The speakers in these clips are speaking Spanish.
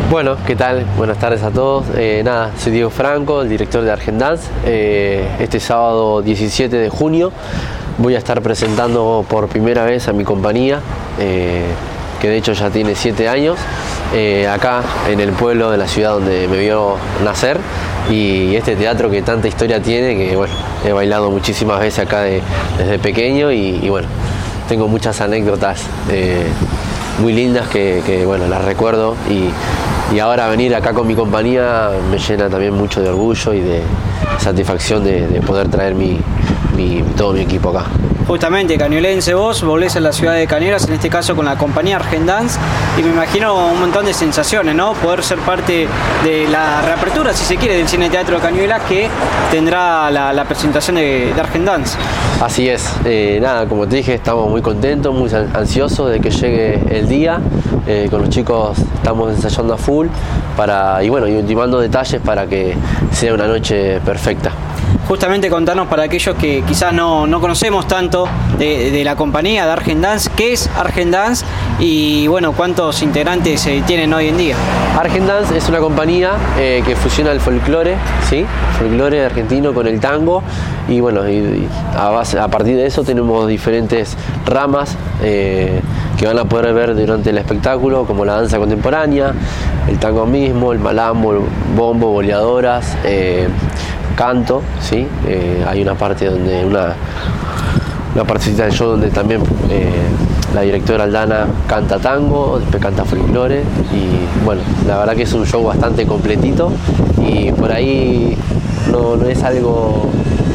Bueno, ¿qué tal? Buenas tardes a todos. Soy Diego Franco, el director de Argendance. Este sábado 17 de junio voy a estar presentando por primera vez a mi compañía, que de hecho ya tiene 7 años, acá en el pueblo de la ciudad donde me vio nacer, y este teatro que tanta historia tiene, que bueno, he bailado muchísimas veces acá desde pequeño y bueno, tengo muchas anécdotas muy lindas que bueno, las recuerdo y ahora venir acá con mi compañía me llena también mucho de orgullo y de satisfacción de poder traer todo mi equipo acá. Justamente, cañuelense vos, volvés a la ciudad de Cañuelas, en este caso con la compañía Argendance, y me imagino un montón de sensaciones, ¿no? Poder ser parte de la reapertura, si se quiere, del Cine Teatro de Cañuelas, que tendrá la presentación de Argendance. Así es, como te dije, estamos muy contentos, muy ansiosos de que llegue el día. Con los chicos estamos ensayando a full y ultimando detalles para que sea una noche perfecta. Justamente contarnos, para aquellos que quizás no conocemos tanto de la compañía de Argendance, ¿qué es Argendance y bueno, cuántos integrantes tienen hoy en día? Argendance es una compañía que fusiona el folclore, ¿sí? Folclore argentino con el tango, y bueno, a partir de eso tenemos diferentes ramas que van a poder ver durante el espectáculo, como la danza contemporánea, el tango mismo, el malambo, el bombo, boleadoras, canto, ¿sí? Hay una parte donde una partecita del show donde también la directora Aldana canta tango, después canta folclore, y bueno, la verdad que es un show bastante completito, y por ahí no es algo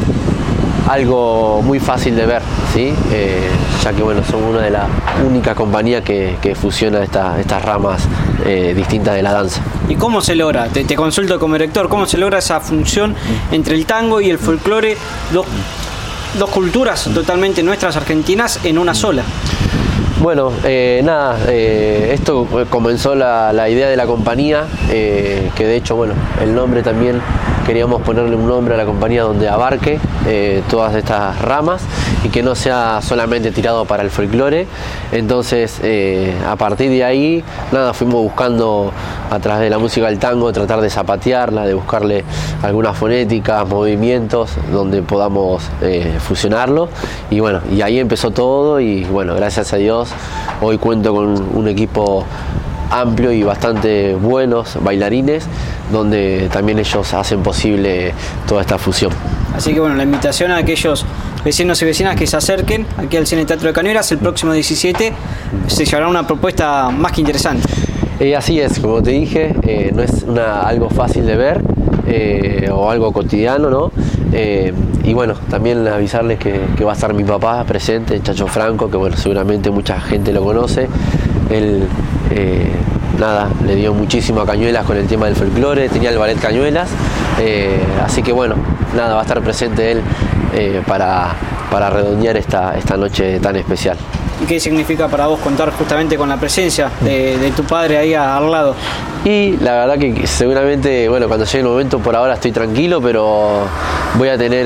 muy fácil de ver, ¿sí? Ya que bueno, somos una de las únicas compañías que fusiona estas ramas distintas de la danza. ¿Y cómo se logra? Te consulto como director, ¿cómo se logra esa función entre el tango y el folclore, dos culturas totalmente nuestras argentinas en una sola? Bueno, esto comenzó la idea de la compañía, que de hecho, bueno, el nombre también queríamos ponerle un nombre a la compañía donde abarque todas estas ramas y que no sea solamente tirado para el folclore. Entonces, a partir de ahí, fuimos buscando a través de la música del tango, tratar de zapatearla, de buscarle algunas fonéticas, movimientos donde podamos fusionarlo, y bueno, y ahí empezó todo, y bueno, gracias a Dios hoy cuento con un equipo amplio y bastante buenos bailarines, donde también ellos hacen posible toda esta fusión. Así que bueno, la invitación a aquellos vecinos y vecinas que se acerquen aquí al Cine Teatro de Cañuelas el próximo 17, se llevará una propuesta más que interesante. Así es, como te dije, no es algo fácil de ver o algo cotidiano, ¿no? Y bueno, también avisarles que va a estar mi papá presente, Chacho Franco, que bueno, seguramente mucha gente lo conoce. Él le dio muchísimo a Cañuelas con el tema del folclore, tenía el ballet Cañuelas, así que bueno, va a estar presente él para redondear esta noche tan especial. ¿Y qué significa para vos contar justamente con la presencia de tu padre ahí al lado? Y la verdad que seguramente, bueno, cuando llegue el momento, por ahora estoy tranquilo, pero voy a tener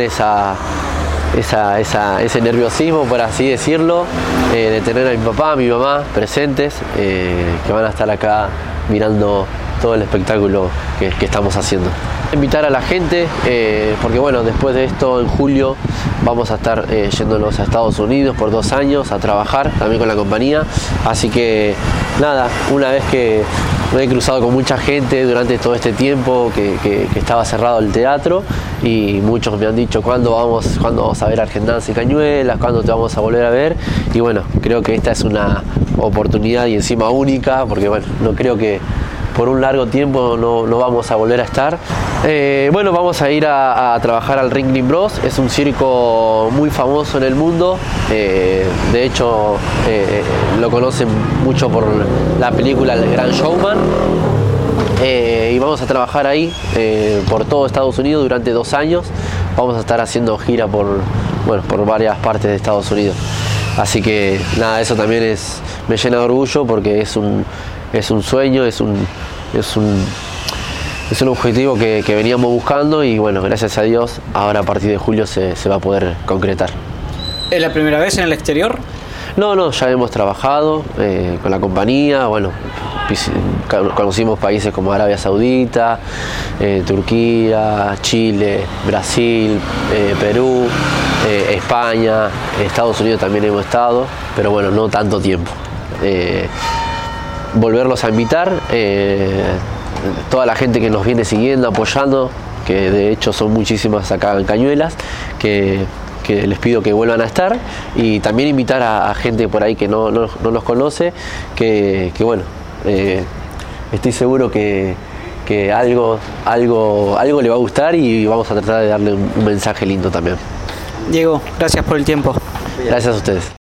ese nerviosismo, por así decirlo, de tener a mi papá, a mi mamá presentes, que van a estar acá mirando todo el espectáculo que estamos haciendo. Invitar a la gente, porque bueno, después de esto en julio vamos a estar yéndonos a Estados Unidos por 2 años a trabajar también con la compañía, así que una vez que me he cruzado con mucha gente durante todo este tiempo que estaba cerrado el teatro, y muchos me han dicho ¿cuándo vamos a ver Argendance y Cañuelas? ¿Cuándo te vamos a volver a ver? Y bueno, creo que esta es una oportunidad y encima única, porque bueno, no creo que por un largo tiempo no vamos a volver a estar. Vamos a ir a trabajar al Ringling Bros. Es un circo muy famoso en el mundo. De hecho, lo conocen mucho por la película El Gran Showman. Y vamos a trabajar ahí por todo Estados Unidos durante 2 años. Vamos a estar haciendo gira por varias partes de Estados Unidos. Así que eso también me llena de orgullo, porque es un sueño, es un objetivo que veníamos buscando, y bueno, gracias a Dios ahora a partir de julio se va a poder concretar. ¿Es la primera vez en el exterior? No, ya hemos trabajado con la compañía, bueno, conocimos países como Arabia Saudita, Turquía, Chile, Brasil, Perú, España, Estados Unidos también hemos estado, pero bueno, no tanto tiempo. Volverlos a invitar, toda la gente que nos viene siguiendo, apoyando, que de hecho son muchísimas acá en Cañuelas, que les pido que vuelvan a estar, y también invitar a gente por ahí que no nos conoce, que bueno, estoy seguro que algo le va a gustar, y vamos a tratar de darle un mensaje lindo también. Diego, gracias por el tiempo. Gracias a ustedes.